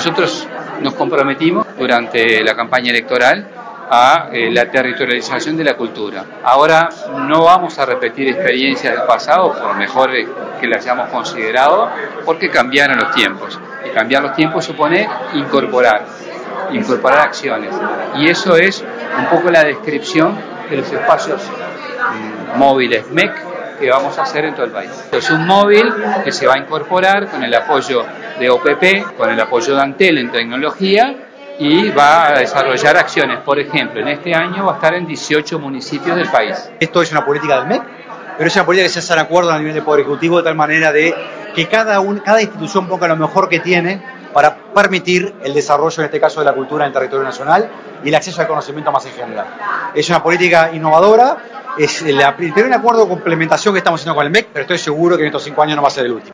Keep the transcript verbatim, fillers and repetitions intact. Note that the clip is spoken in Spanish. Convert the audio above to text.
Nosotros nos comprometimos durante la campaña electoral a eh, la territorialización de la cultura. Ahora no vamos a repetir experiencias del pasado, por mejores que las hayamos considerado, porque cambiaron los tiempos. Y cambiar los tiempos supone incorporar, incorporar acciones. Y eso es un poco la descripción de los espacios mmm, móviles M E C que vamos a hacer en todo el país. Es un móvil que se va a incorporar con el apoyo de O P P, con el apoyo de Antel en tecnología, y va a desarrollar acciones. Por ejemplo, en este año va a estar en dieciocho municipios del país. Esto es una política del M E C, pero es una política que se hace en acuerdo a nivel de Poder Ejecutivo, de tal manera de que cada, un, cada institución ponga lo mejor que tiene para permitir el desarrollo, en este caso, de la cultura en el territorio nacional y el acceso al conocimiento más en general. Es una política innovadora, es el primer acuerdo de complementación que estamos haciendo con el M E C, pero estoy seguro que en estos cinco años no va a ser el último.